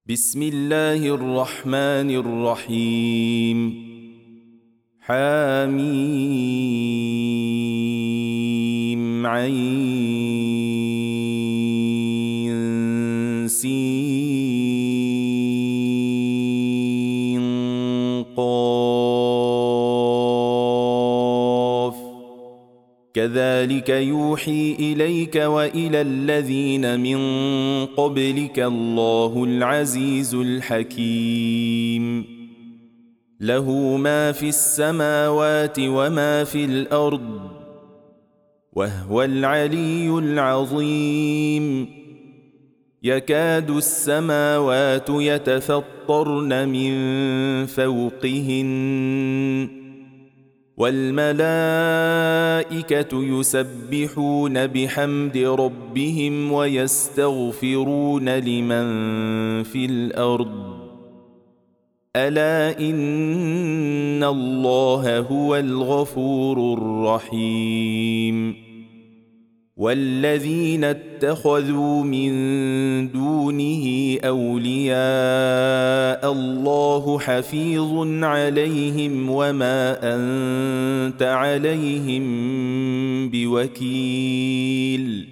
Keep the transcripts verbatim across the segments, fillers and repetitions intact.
بسم الله الرحمن الرحيم. حميم عين سين قاف كذلك يوحي إليك وإلى الذين من قبلك الله العزيز الحكيم. له ما في السماوات وما في الأرض وهو العلي العظيم. يكاد السماوات يتفطرن من فوقهن والملائكة يسبحون بحمد ربهم ويستغفرون لمن في الأرض ألا إن الله هو الغفور الرحيم. والذين اتخذوا من دونه أولياء الله حفيظ عليهم وما أنت عليهم بوكيل.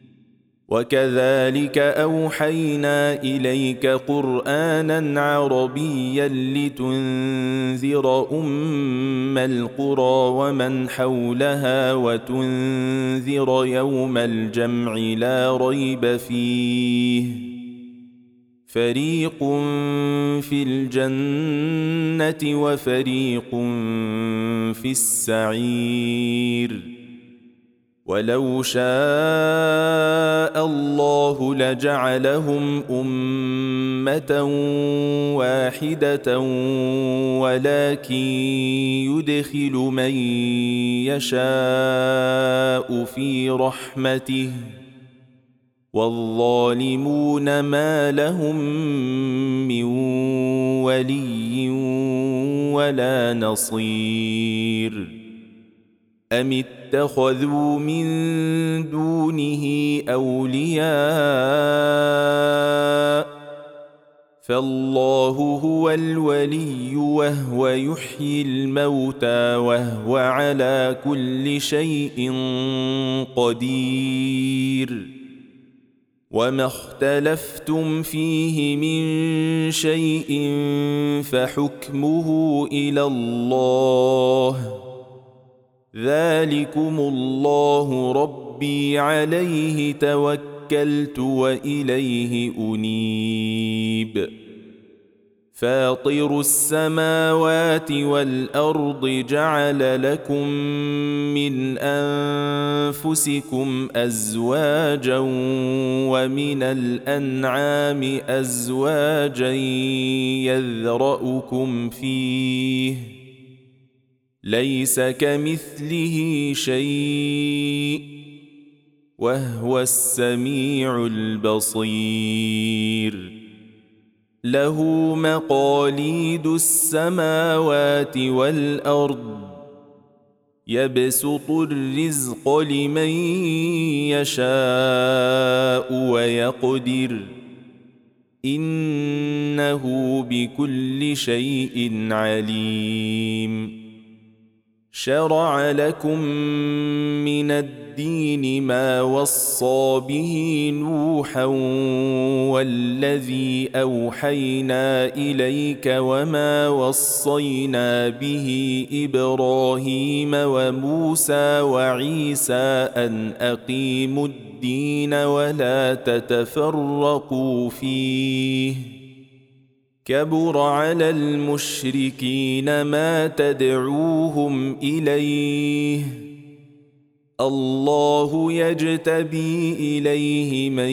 وكذلك أوحينا إليك قرآنا عربيا لتنذر أم القرى ومن حولها وتنذر يوم الجمع لا ريب فيه فريق في الجنة وفريق في السعير. ولو شاء الله لجعلهم أمة واحدة ولكن يدخل من يشاء في رحمته والظالمون ما لهم من ولي ولا نصير. أم اتخذوا من دونه أولياء فالله هو الولي وهو يحيي الموتى وهو على كل شيء قدير. وما اختلفتم فيه من شيء فحكمه إلى الله ذلكم الله ربي عليه توكلت وإليه أنيب. فاطر السماوات والأرض جعل لكم من أنفسكم أزواجا ومن الأنعام أزواجا يذرأكم فيه ليس كمثله شيء وهو السميع البصير. له مقاليد السماوات والأرض يبسط الرزق لمن يشاء ويقدر إنه بكل شيء عليم. شرع لكم من الدين ما وصى به نوحا والذي أوحينا إليك وما وصينا به إبراهيم وموسى وعيسى أن أقيموا الدين ولا تتفرقوا فيه كبر على المشركين ما تدعوهم إليه الله يجتبي إليه من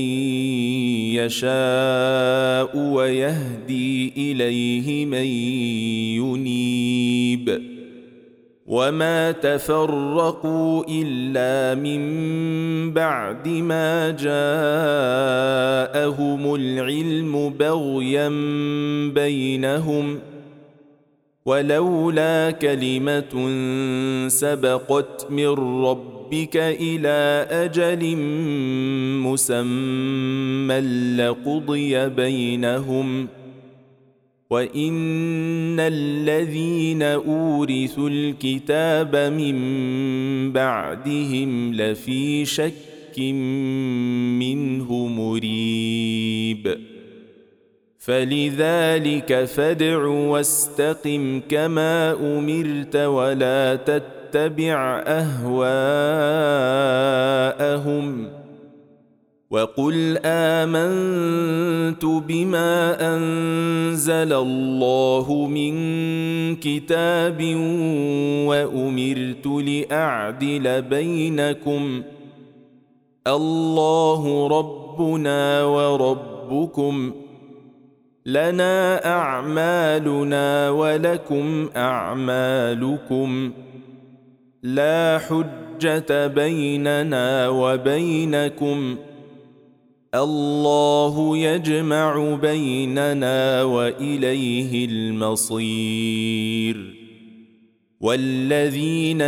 يشاء ويهدي إليه من ينيب. وما تفرقوا إلا من بعد ما جاءهم العلم بغيا بينهم ولولا كلمة سبقت من ربهم ربك إلى أجل مسمى لقضي بينهم وإن الذين أورثوا الكتاب من بعدهم لفي شك منه مريب فلذلك فادع واستقم كما أمرت ولا تتبع أهواءهم وقل آمنت بما أنزل الله من كتاب وأمرت لأعدل بينكم الله ربنا وربكم لنا أعمالنا ولكم أعمالكم لا حجة بيننا وبينكم الله يجمع بيننا وإليه المصير والذين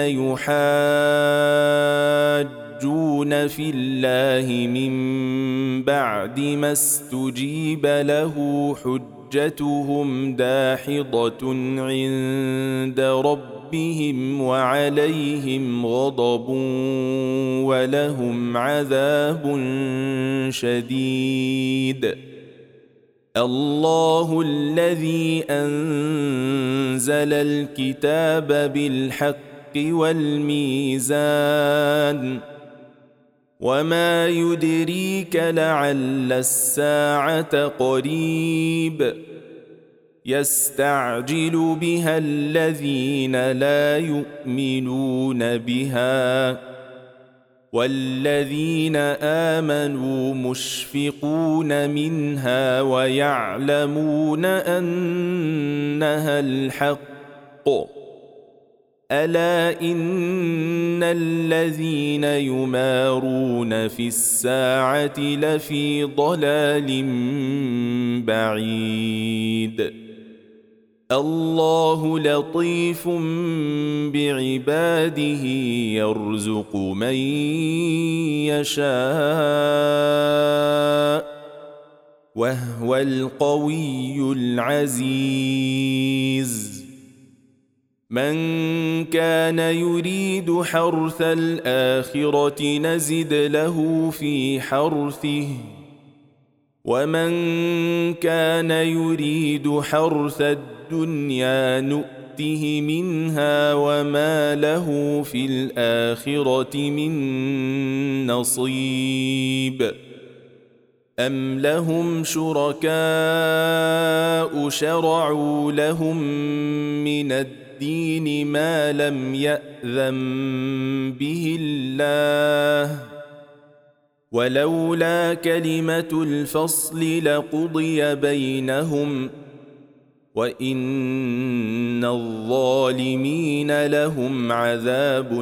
يحاجون في الله من بعد ما استجيب له حجتهم داحضة عند ربهم وعليهم غضب ولهم عذاب شديد الله الذي أنزل الكتاب بالحق والميزان وما يدريك لعل الساعة قريب يستعجل بها الذين لا يؤمنون بها والذين آمنوا مشفقون منها ويعلمون أنها الحق ألا إن الذين يمارون في الساعة لفي ضلال بعيد الله لطيف بعباده يرزق من يشاء وهو القوي العزيز من كان يريد حرث الآخرة نزد له في حرثه ومن كان يريد حرث الدنيا نؤته منها وما له في الآخرة من نصيب أم لهم شركاء شرعوا لهم من الدين ما لم يأذن به الله ولولا كلمة الفصل لقضي بينهم وإن الظالمين لهم عذاب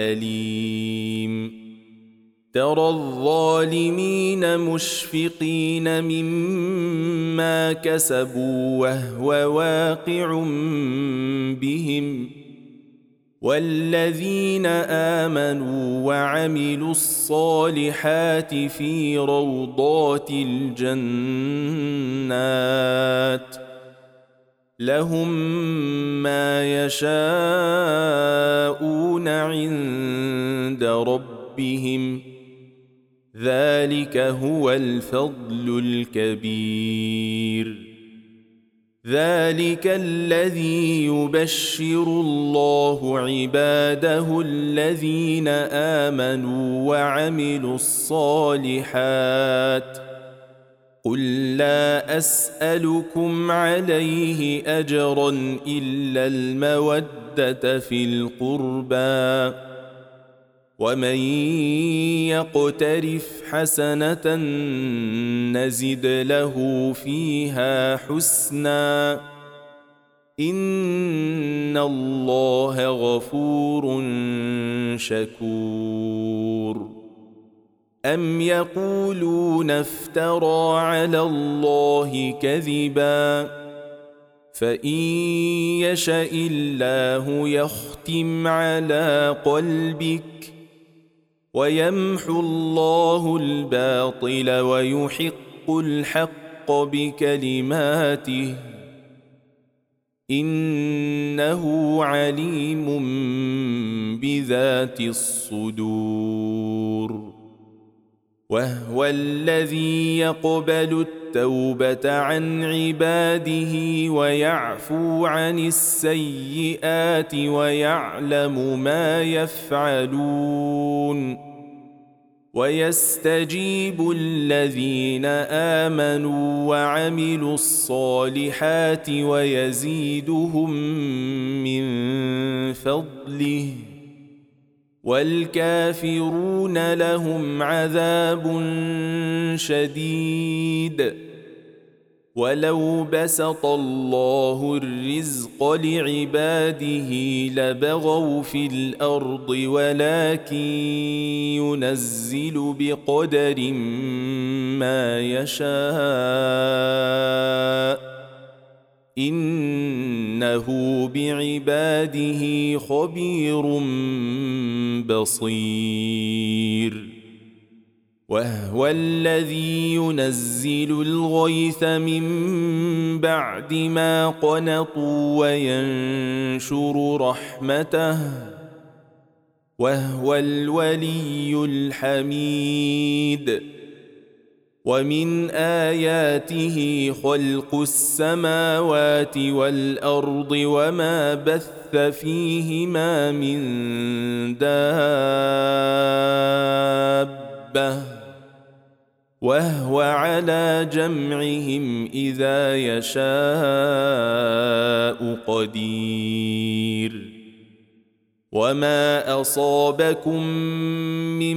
أليم ترى الظالمين مشفقين مما كسبوا وهو واقع بهم والذين آمنوا وعملوا الصالحات في روضات الجنات لهم ما يشاءون عند ربهم ذلك هو الفضل الكبير ذلك الذي يبشر الله عباده الذين آمنوا وعملوا الصالحات قل لا أسألكم عليه أجرا إلا المودة في القربى ومن يقترف حسنة نزد له فيها حسنا إن الله غفور شكور أم يقولون افترى على الله كذبا فإن يشأ الله يختم على قلبك ويمحو الله الباطل ويحق الحق بكلماته إنه عليم بذات الصدور وهو الذي يقبل التوبة عن عباده ويعفو عن السيئات ويعلم ما يفعلون ويستجيب الذين آمنوا وعملوا الصالحات ويزيدهم من فضله والكافرون لهم عذاب شديد ولو بسط الله الرزق لعباده لبغوا في الأرض ولكن ينزل بقدر ما يشاء إنه بعباده خبير بصير وهو الذي ينزل الغيث من بعد ما قنطوا وينشر رحمته وهو الولي الحميد ومن آياته خلق السماوات والأرض وما بث فيهما من دابة وهو على جمعهم إذا يشاء قدير وما أصابكم من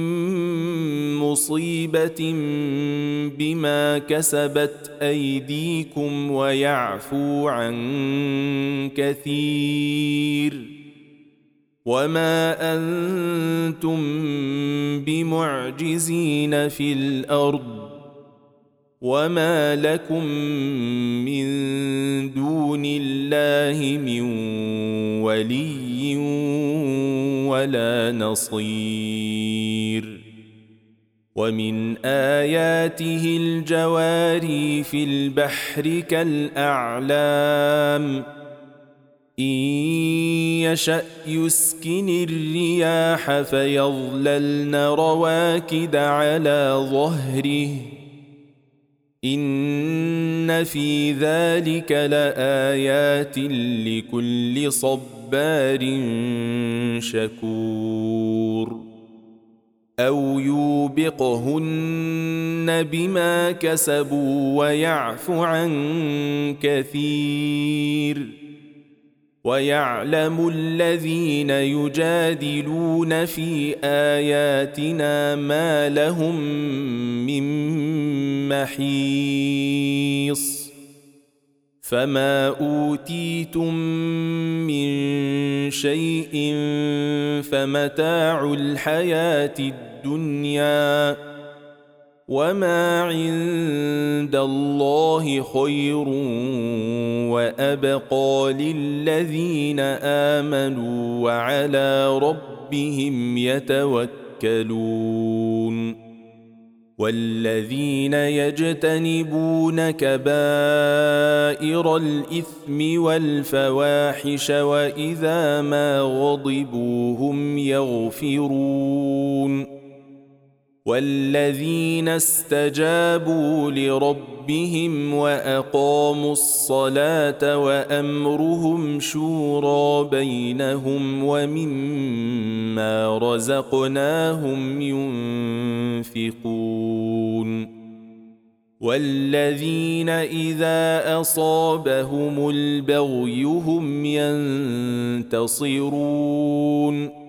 مصيبة بما كسبت أيديكم ويعفو عن كثير وما أنتم بمعجزين في الأرض وما لكم من دون الله من ولي ولا نصير ومن آياته الجواري في البحر كالأعلام إن يشأ يسكن الرياح فيظللن رواكد على ظهره إن في ذلك لآيات لكل صبار شكور أو يوبقهن بما كسبوا ويعفو عن كثير ويعلم الذين يجادلون في آياتنا ما لهم من محيص فما أوتيتم من شيء فمتاع الحياة الدنيا وما عند الله خير وأبقى للذين آمنوا وعلى ربهم يتوكلون والذين يجتنبون كبائر الإثم والفواحش وإذا ما غضبوا هم يغفرون والذين استجابوا لربهم وأقاموا الصلاة وأمرهم شورى بينهم ومما رزقناهم ينفقون والذين إذا أصابهم البغي هم ينتصرون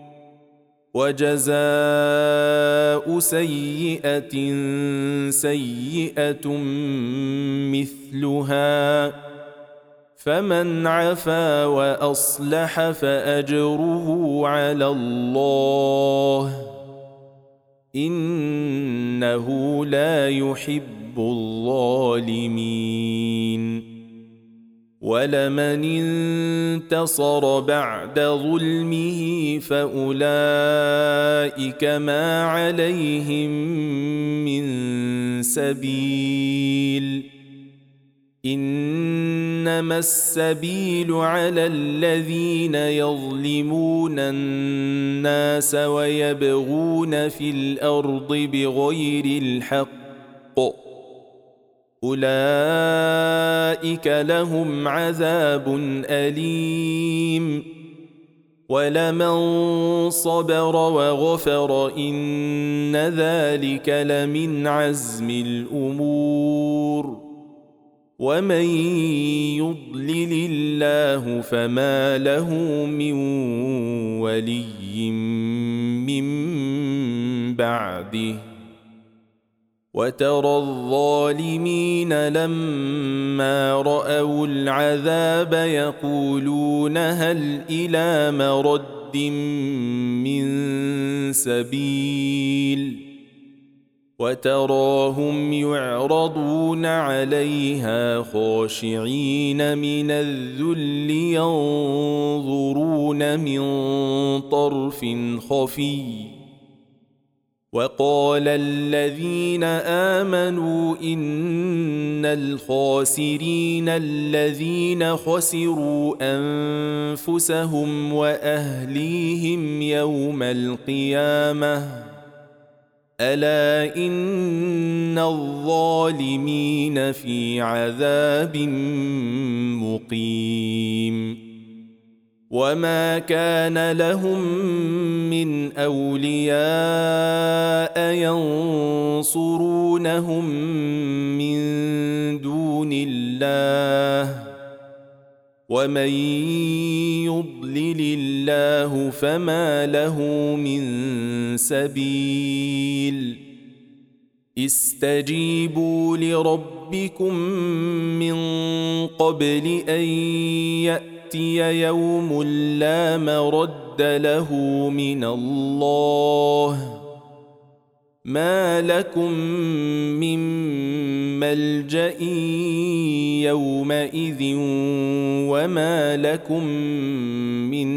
وجزاء سيئة سيئة مثلها فمن عفا وأصلح فأجره على الله إنه لا يحب الظالمين ولمن انتصر بعد ظلمه فأولئك ما عليهم من سبيل إنما السبيل على الذين يظلمون الناس ويبغون في الأرض بغير الحق أولئك لهم عذاب أليم ولمن صبر وغفر إن ذلك لمن عزم الأمور ومن يضلل الله فما له من ولي من بعده وترى الظالمين لما رأوا العذاب يقولون هل إلى مرد من سبيل وتراهم يعرضون عليها خاشعين من الذل ينظرون من طرف خفي وقال الذين آمنوا إن الخاسرين الذين خسروا أنفسهم وأهليهم يوم القيامة ألا إن الظالمين في عذاب مقيم وما كان لهم من أولياء ينصرونهم من دون الله ومن يضلل الله فما له من سبيل استجيبوا لربكم من قبل أن يأتي يوم لا مرد له من الله ما لكم من ملجأ يومئذ وما لكم من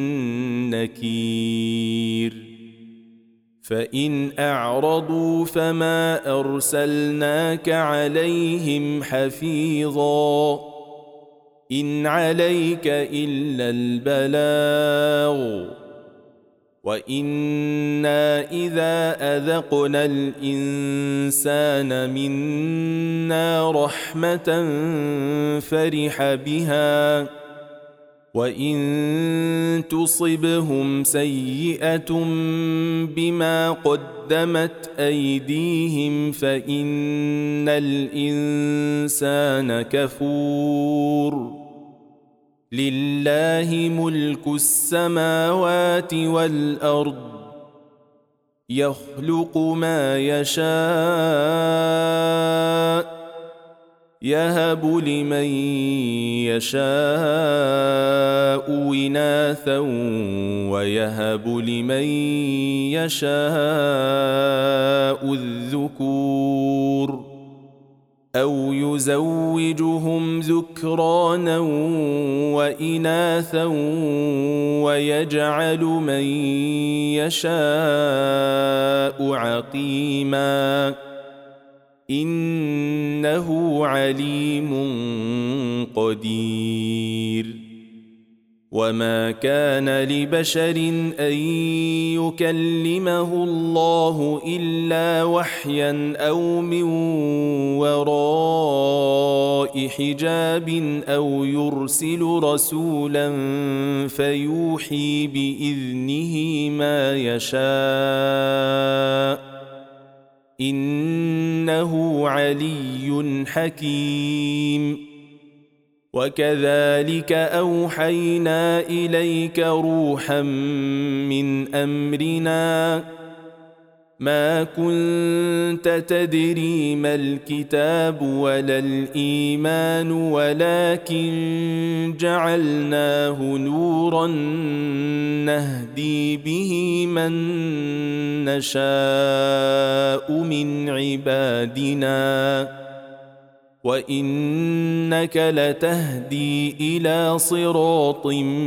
نكير فإن أعرضوا فما أرسلناك عليهم حفيظا إن عليك إلا البلاغ وإنا إذا أذقنا الإنسان منا رحمة فرح بها وإن تصبهم سيئة بما قدمت أيديهم فإن الإنسان كفور لله ملك السماوات والأرض يخلق ما يشاء يهب لمن يشاء إناثا ويهب لمن يشاء الذكور أو يزوجهم ذكرانا وإناثا ويجعل من يشاء عقيما إنه عليم قدير وما كان لبشر أن يكلمه الله إلا وحيا أو من وراء حجاب أو يرسل رسولا فيوحي بإذنه ما يشاء إنه علي حكيم وكذلك أوحينا إليك روحا من أمرنا ما كنت تدري ما الكتاب ولا الإيمان ولكن جعلناه نورا نهدي به من نشاء من عبادنا وإنك لتهدي إلى صراط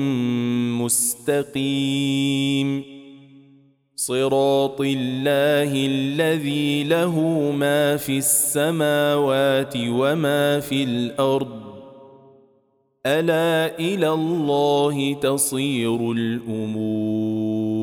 مستقيم صراط الله الذي له ما في السماوات وما في الأرض ألا إلى الله تصير الأمور